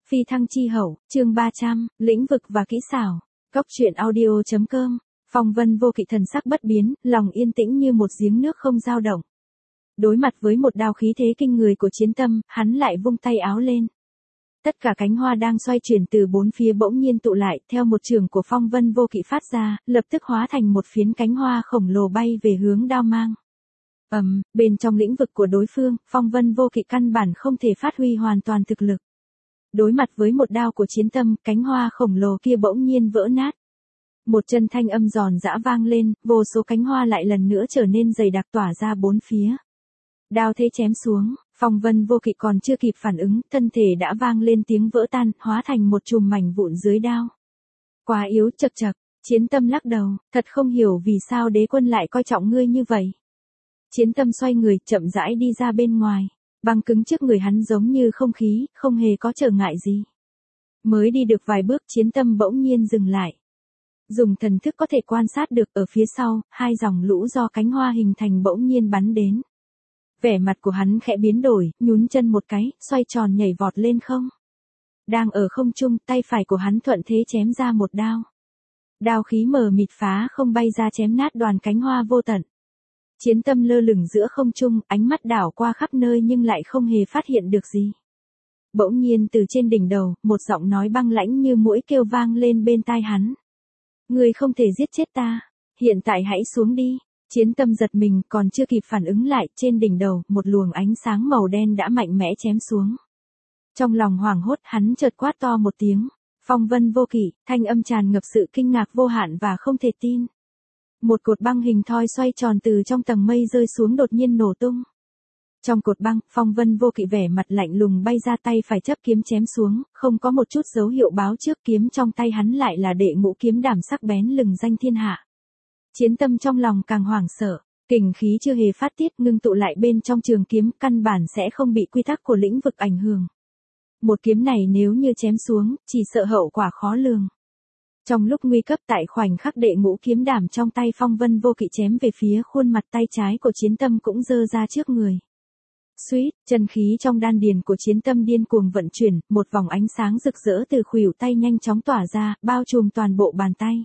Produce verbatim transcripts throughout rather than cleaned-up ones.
Phi thăng chi hậu, chương ba trăm, lĩnh vực và kỹ xảo. Cóc truyện audio.com. Phong Vân Vô Kỵ thần sắc bất biến, lòng yên tĩnh như một giếng nước không dao động. Đối mặt với một đao khí thế kinh người của Chiến Tâm, hắn lại vung tay áo lên. Tất cả cánh hoa đang xoay chuyển từ bốn phía bỗng nhiên tụ lại, theo một trường của Phong Vân Vô Kỵ phát ra, lập tức hóa thành một phiến cánh hoa khổng lồ bay về hướng đao mang. Ầm, um, bên trong lĩnh vực của đối phương, Phong Vân Vô Kỵ căn bản không thể phát huy hoàn toàn thực lực. Đối mặt với một đao của Chiến Tâm, cánh hoa khổng lồ kia bỗng nhiên vỡ nát. Một chân thanh âm giòn giã vang lên, vô số cánh hoa lại lần nữa trở nên dày đặc tỏa ra bốn phía. Đao thế chém xuống, Phong Vân Vô Kỵ còn chưa kịp phản ứng, thân thể đã vang lên tiếng vỡ tan, hóa thành một chùm mảnh vụn dưới đao. Quá yếu, chậc chậc, Chiến Tâm lắc đầu, thật không hiểu vì sao đế quân lại coi trọng ngươi như vậy. Chiến Tâm xoay người, chậm rãi đi ra bên ngoài. Băng cứng trước người hắn giống như không khí, không hề có trở ngại gì. Mới đi được vài bước, Chiến Tâm bỗng nhiên dừng lại. Dùng thần thức có thể quan sát được ở phía sau, hai dòng lũ do cánh hoa hình thành bỗng nhiên bắn đến. Vẻ mặt của hắn khẽ biến đổi, nhún chân một cái, xoay tròn nhảy vọt lên không. Đang ở không trung, tay phải của hắn thuận thế chém ra một đao. Đao khí mờ mịt phá không bay ra chém nát đoàn cánh hoa vô tận. Chiến Tâm lơ lửng giữa không trung, ánh mắt đảo qua khắp nơi nhưng lại không hề phát hiện được gì. Bỗng nhiên từ trên đỉnh đầu, một giọng nói băng lãnh như muỗi kêu vang lên bên tai hắn. Ngươi không thể giết chết ta, hiện tại hãy xuống đi. Chiến Tâm giật mình, còn chưa kịp phản ứng lại, trên đỉnh đầu, một luồng ánh sáng màu đen đã mạnh mẽ chém xuống. Trong lòng hoảng hốt, hắn chợt quát to một tiếng. Phong Vân Vô Kỵ, thanh âm tràn ngập sự kinh ngạc vô hạn và không thể tin. Một cột băng hình thoi xoay tròn từ trong tầng mây rơi xuống đột nhiên nổ tung. Trong cột băng, Phong Vân Vô Kỵ vẻ mặt lạnh lùng bay ra, tay phải chấp kiếm chém xuống, không có một chút dấu hiệu báo trước, kiếm trong tay hắn lại là đệ ngũ kiếm đảm sắc bén lừng danh thiên hạ. Chiến Tâm trong lòng càng hoảng sợ, kình khí chưa hề phát tiết ngưng tụ lại bên trong trường kiếm, căn bản sẽ không bị quy tắc của lĩnh vực ảnh hưởng. Một kiếm này nếu như chém xuống, chỉ sợ hậu quả khó lường. Trong lúc nguy cấp, tại khoảnh khắc đệ ngũ kiếm đảm trong tay Phong Vân Vô Kỵ chém về phía khuôn mặt, tay trái của Chiến Tâm cũng giơ ra trước người. Suýt, chân khí trong đan điền của Chiến Tâm điên cuồng vận chuyển, một vòng ánh sáng rực rỡ từ khuỷu tay nhanh chóng tỏa ra, bao trùm toàn bộ bàn tay.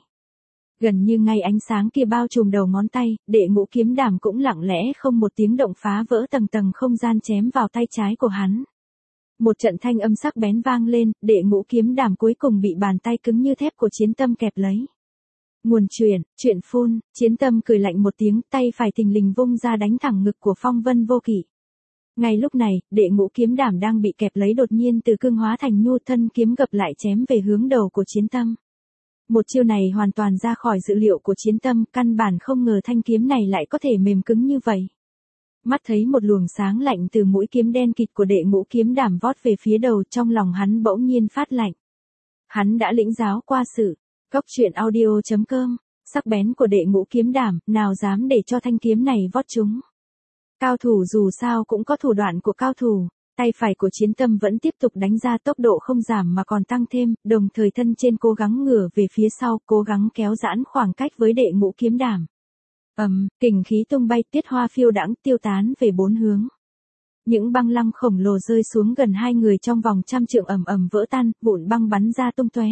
Gần như ngay ánh sáng kia bao trùm đầu ngón tay, đệ ngũ kiếm đảm cũng lặng lẽ không một tiếng động phá vỡ tầng tầng không gian chém vào tay trái của hắn. Một trận thanh âm sắc bén vang lên, đệ ngũ kiếm đảm cuối cùng bị bàn tay cứng như thép của Chiến Tâm kẹp lấy. Nguồn truyền, chuyện phun, Chiến Tâm cười lạnh một tiếng, tay phải thình lình vung ra đánh thẳng ngực của Phong Vân Vô Kỵ. Ngay lúc này, đệ ngũ kiếm đảm đang bị kẹp lấy đột nhiên từ cương hóa thành nhu, thân kiếm gập lại chém về hướng đầu của Chiến Tâm. Một chiêu này hoàn toàn ra khỏi dự liệu của Chiến Tâm, căn bản không ngờ thanh kiếm này lại có thể mềm cứng như vậy. Mắt thấy một luồng sáng lạnh từ mũi kiếm đen kịt của đệ ngũ kiếm đảm vót về phía đầu, trong lòng hắn bỗng nhiên phát lạnh. Hắn đã lĩnh giáo qua sự. Cóc truyện audio.com. Sắc bén của đệ ngũ kiếm đảm, nào dám để cho thanh kiếm này vót chúng. Cao thủ dù sao cũng có thủ đoạn của cao thủ. Tay phải của Chiến Tâm vẫn tiếp tục đánh ra, tốc độ không giảm mà còn tăng thêm, đồng thời thân trên cố gắng ngửa về phía sau, cố gắng kéo giãn khoảng cách với đệ ngũ kiếm đảm. Ầm, um, kình khí tung bay, tiết hoa phiêu đãng tiêu tán về bốn hướng. Những băng lăng khổng lồ rơi xuống gần hai người trong vòng trăm trượng, ầm ầm vỡ tan, vụn băng bắn ra tung tóe.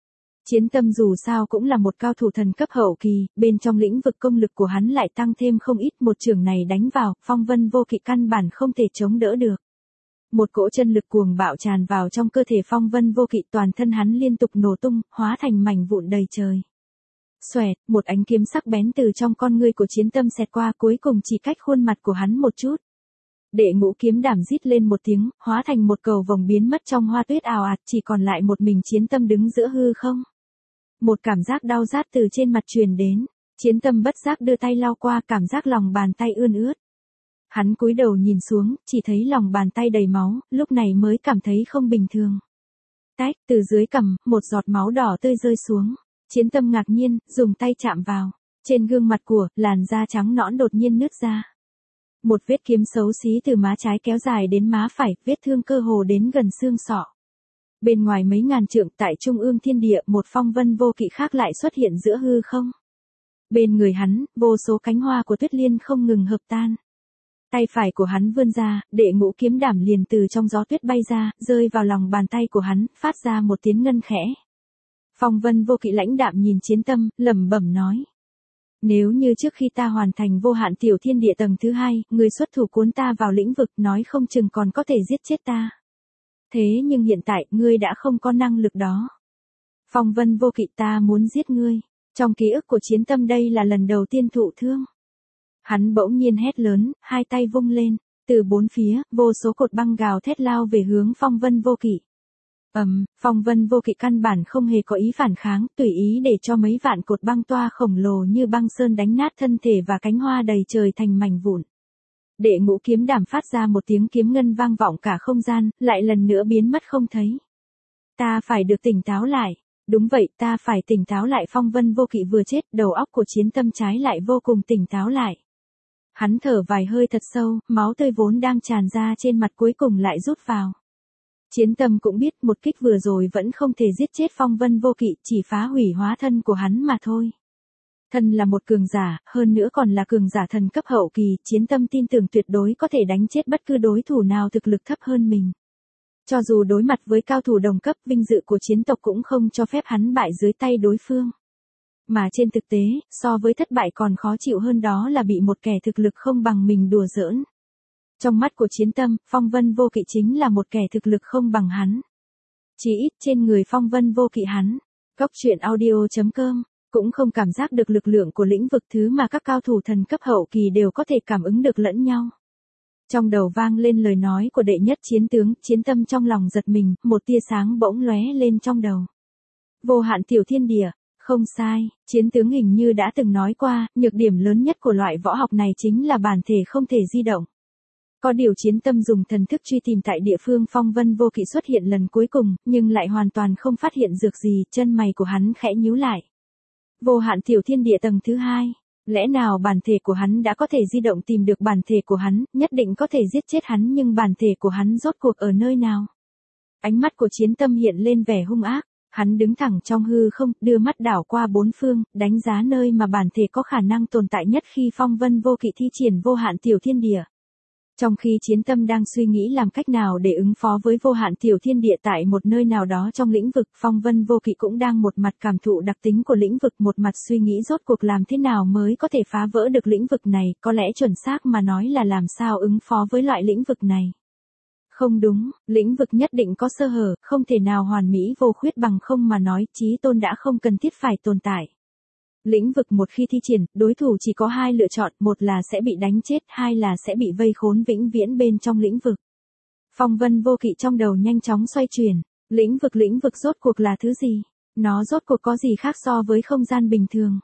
Chiến Tâm dù sao cũng là một cao thủ thần cấp hậu kỳ, bên trong lĩnh vực công lực của hắn lại tăng thêm không ít, một chưởng này đánh vào, Phong Vân Vô Kỵ căn bản không thể chống đỡ được. Một cỗ chân lực cuồng bạo tràn vào trong cơ thể Phong Vân Vô Kỵ, toàn thân hắn liên tục nổ tung, hóa thành mảnh vụn đầy trời. Xoẹt, một ánh kiếm sắc bén từ trong con ngươi của Chiến Tâm xẹt qua, cuối cùng chỉ cách khuôn mặt của hắn một chút. Đệ ngũ kiếm đảm rít lên một tiếng, hóa thành một cầu vồng biến mất trong hoa tuyết ào ạt, chỉ còn lại một mình Chiến Tâm đứng giữa hư không. Một cảm giác đau rát từ trên mặt truyền đến, Chiến Tâm bất giác đưa tay lau qua, cảm giác lòng bàn tay ươn ướt. Hắn cúi đầu nhìn xuống, chỉ thấy lòng bàn tay đầy máu, lúc này mới cảm thấy không bình thường. Tách, từ dưới cằm, một giọt máu đỏ tươi rơi xuống. Chiến Tâm ngạc nhiên, dùng tay chạm vào. Trên gương mặt của, làn da trắng nõn đột nhiên nứt ra. Một vết kiếm xấu xí từ má trái kéo dài đến má phải, vết thương cơ hồ đến gần xương sọ. Bên ngoài mấy ngàn trượng, tại trung ương thiên địa, một Phong Vân Vô Kỵ khác lại xuất hiện giữa hư không. Bên người hắn, vô số cánh hoa của Tuyết Liên không ngừng hợp tan. Tay phải của hắn vươn ra, đệ ngũ kiếm đảm liền từ trong gió tuyết bay ra, rơi vào lòng bàn tay của hắn, phát ra một tiếng ngân khẽ. Phong Vân Vô Kỵ lãnh đạm nhìn Chiến Tâm, lẩm bẩm nói. Nếu như trước khi ta hoàn thành vô hạn tiểu thiên địa tầng thứ hai, người xuất thủ cuốn ta vào lĩnh vực nói không chừng còn có thể giết chết ta. Thế nhưng hiện tại, ngươi đã không có năng lực đó. Phong Vân Vô Kỵ, ta muốn giết ngươi. Trong ký ức của Chiến Tâm đây là lần đầu tiên thụ thương. Hắn bỗng nhiên hét lớn, hai tay vung lên, từ bốn phía, vô số cột băng gào thét lao về hướng Phong Vân Vô Kỵ. Ầm, um, Phong Vân Vô Kỵ căn bản không hề có ý phản kháng, tùy ý để cho mấy vạn cột băng toa khổng lồ như băng sơn đánh nát thân thể và cánh hoa đầy trời thành mảnh vụn. Đệ ngũ kiếm đảm phát ra một tiếng kiếm ngân vang vọng cả không gian, lại lần nữa biến mất không thấy. Ta phải được tỉnh táo lại. Đúng vậy, ta phải tỉnh táo lại. Phong Vân Vô Kỵ vừa chết, đầu óc của Chiến Tâm trái lại vô cùng tỉnh táo lại. Hắn thở vài hơi thật sâu, máu tươi vốn đang tràn ra trên mặt cuối cùng lại rút vào. Chiến Tâm cũng biết một kích vừa rồi vẫn không thể giết chết Phong Vân Vô Kỵ, chỉ phá hủy hóa thân của hắn mà thôi. Thân là một cường giả, hơn nữa còn là cường giả thần cấp hậu kỳ, Chiến Tâm tin tưởng tuyệt đối có thể đánh chết bất cứ đối thủ nào thực lực thấp hơn mình. Cho dù đối mặt với cao thủ đồng cấp, vinh dự của chiến tộc cũng không cho phép hắn bại dưới tay đối phương. Mà trên thực tế, so với thất bại còn khó chịu hơn đó là bị một kẻ thực lực không bằng mình đùa giỡn. Trong mắt của Chiến Tâm, Phong Vân Vô Kỵ chính là một kẻ thực lực không bằng hắn. Chỉ ít trên người Phong Vân Vô Kỵ hắn, Cốc Truyện Audio chấm com, cũng không cảm giác được lực lượng của lĩnh vực thứ mà các cao thủ thần cấp hậu kỳ đều có thể cảm ứng được lẫn nhau. Trong đầu vang lên lời nói của đệ nhất chiến tướng, Chiến Tâm trong lòng giật mình, một tia sáng bỗng lóe lên trong đầu. Vô hạn tiểu thiên địa, không sai, chiến tướng hình như đã từng nói qua, nhược điểm lớn nhất của loại võ học này chính là bản thể không thể di động. Có điều Chiến Tâm dùng thần thức truy tìm tại địa phương Phong Vân Vô Kỵ xuất hiện lần cuối cùng, nhưng lại hoàn toàn không phát hiện dược gì, chân mày của hắn khẽ nhíu lại. Vô hạn tiểu thiên địa tầng thứ hai. Lẽ nào bản thể của hắn đã có thể di động tìm được bản thể của hắn, nhất định có thể giết chết hắn nhưng bản thể của hắn rốt cuộc ở nơi nào? Ánh mắt của Chiến Tâm hiện lên vẻ hung ác, hắn đứng thẳng trong hư không, đưa mắt đảo qua bốn phương, đánh giá nơi mà bản thể có khả năng tồn tại nhất khi Phong Vân Vô Kỵ thi triển vô hạn tiểu thiên địa. Trong khi Chiến Tâm đang suy nghĩ làm cách nào để ứng phó với vô hạn tiểu thiên địa tại một nơi nào đó trong lĩnh vực, Phong Vân Vô Kỵ cũng đang một mặt cảm thụ đặc tính của lĩnh vực, một mặt suy nghĩ rốt cuộc làm thế nào mới có thể phá vỡ được lĩnh vực này, có lẽ chuẩn xác mà nói là làm sao ứng phó với loại lĩnh vực này. Không đúng, lĩnh vực nhất định có sơ hở, không thể nào hoàn mỹ vô khuyết bằng không mà nói, chí tôn đã không cần thiết phải tồn tại. Lĩnh vực một khi thi triển, đối thủ chỉ có hai lựa chọn, một là sẽ bị đánh chết, hai là sẽ bị vây khốn vĩnh viễn bên trong lĩnh vực. Phong Vân Vô Kỵ trong đầu nhanh chóng xoay chuyển, lĩnh vực lĩnh vực rốt cuộc là thứ gì? Nó rốt cuộc có gì khác so với không gian bình thường?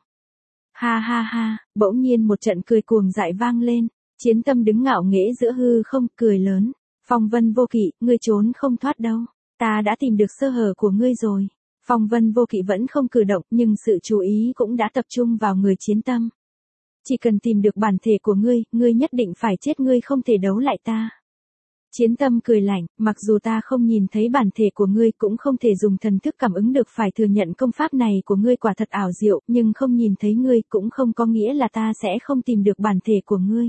Ha ha ha, bỗng nhiên một trận cười cuồng dại vang lên, Chiến Tâm đứng ngạo nghễ giữa hư không, cười lớn. Phong Vân Vô Kỵ, ngươi trốn không thoát đâu, ta đã tìm được sơ hở của ngươi rồi. Phong Vân Vô Kỵ vẫn không cử động, nhưng sự chú ý cũng đã tập trung vào người Chiến Tâm. Chỉ cần tìm được bản thể của ngươi, ngươi nhất định phải chết, ngươi không thể đấu lại ta. Chiến Tâm cười lạnh, mặc dù ta không nhìn thấy bản thể của ngươi, cũng không thể dùng thần thức cảm ứng được, phải thừa nhận công pháp này của ngươi quả thật ảo diệu, nhưng không nhìn thấy ngươi cũng không có nghĩa là ta sẽ không tìm được bản thể của ngươi.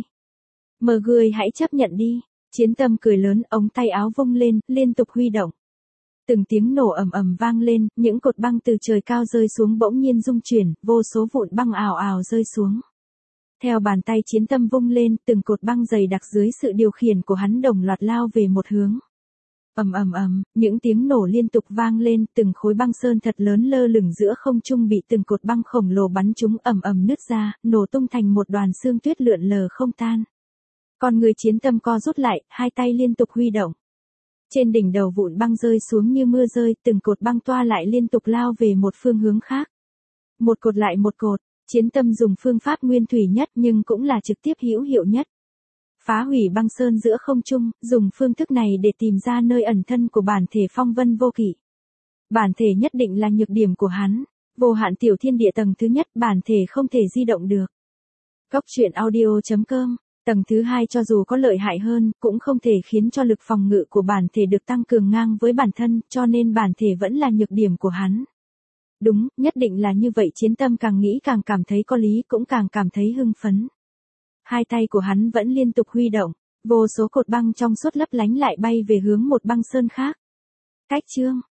Mờ ngươi hãy chấp nhận đi. Chiến Tâm cười lớn, ống tay áo vung lên, liên tục huy động. Từng tiếng nổ ầm ầm vang lên, những cột băng từ trời cao rơi xuống bỗng nhiên rung chuyển, vô số vụn băng ào ào rơi xuống. Theo bàn tay Chiến Tâm vung lên, từng cột băng dày đặc dưới sự điều khiển của hắn đồng loạt lao về một hướng. Ầm ầm ầm, những tiếng nổ liên tục vang lên, từng khối băng sơn thật lớn lơ lửng giữa không trung bị từng cột băng khổng lồ bắn trúng, ầm ầm nứt ra, nổ tung thành một đoàn sương tuyết lượn lờ không tan. Con người Chiến Tâm co rút lại, hai tay liên tục huy động. Trên đỉnh đầu vụn băng rơi xuống như mưa rơi, từng cột băng toa lại liên tục lao về một phương hướng khác. Một cột lại một cột, Chiến Tâm dùng phương pháp nguyên thủy nhất nhưng cũng là trực tiếp hữu hiệu nhất. Phá hủy băng sơn giữa không trung, dùng phương thức này để tìm ra nơi ẩn thân của bản thể Phong Vân Vô Kỵ. Bản thể nhất định là nhược điểm của hắn, vô hạn tiểu thiên địa tầng thứ nhất, bản thể không thể di động được. Cốc Truyện Audio chấm com. Tầng thứ hai cho dù có lợi hại hơn, cũng không thể khiến cho lực phòng ngự của bản thể được tăng cường ngang với bản thân, cho nên bản thể vẫn là nhược điểm của hắn. Đúng, nhất định là như vậy. Chiến Tâm càng nghĩ càng cảm thấy có lý, cũng càng cảm thấy hưng phấn. Hai tay của hắn vẫn liên tục huy động, vô số cột băng trong suốt lấp lánh lại bay về hướng một băng sơn khác. Cách chương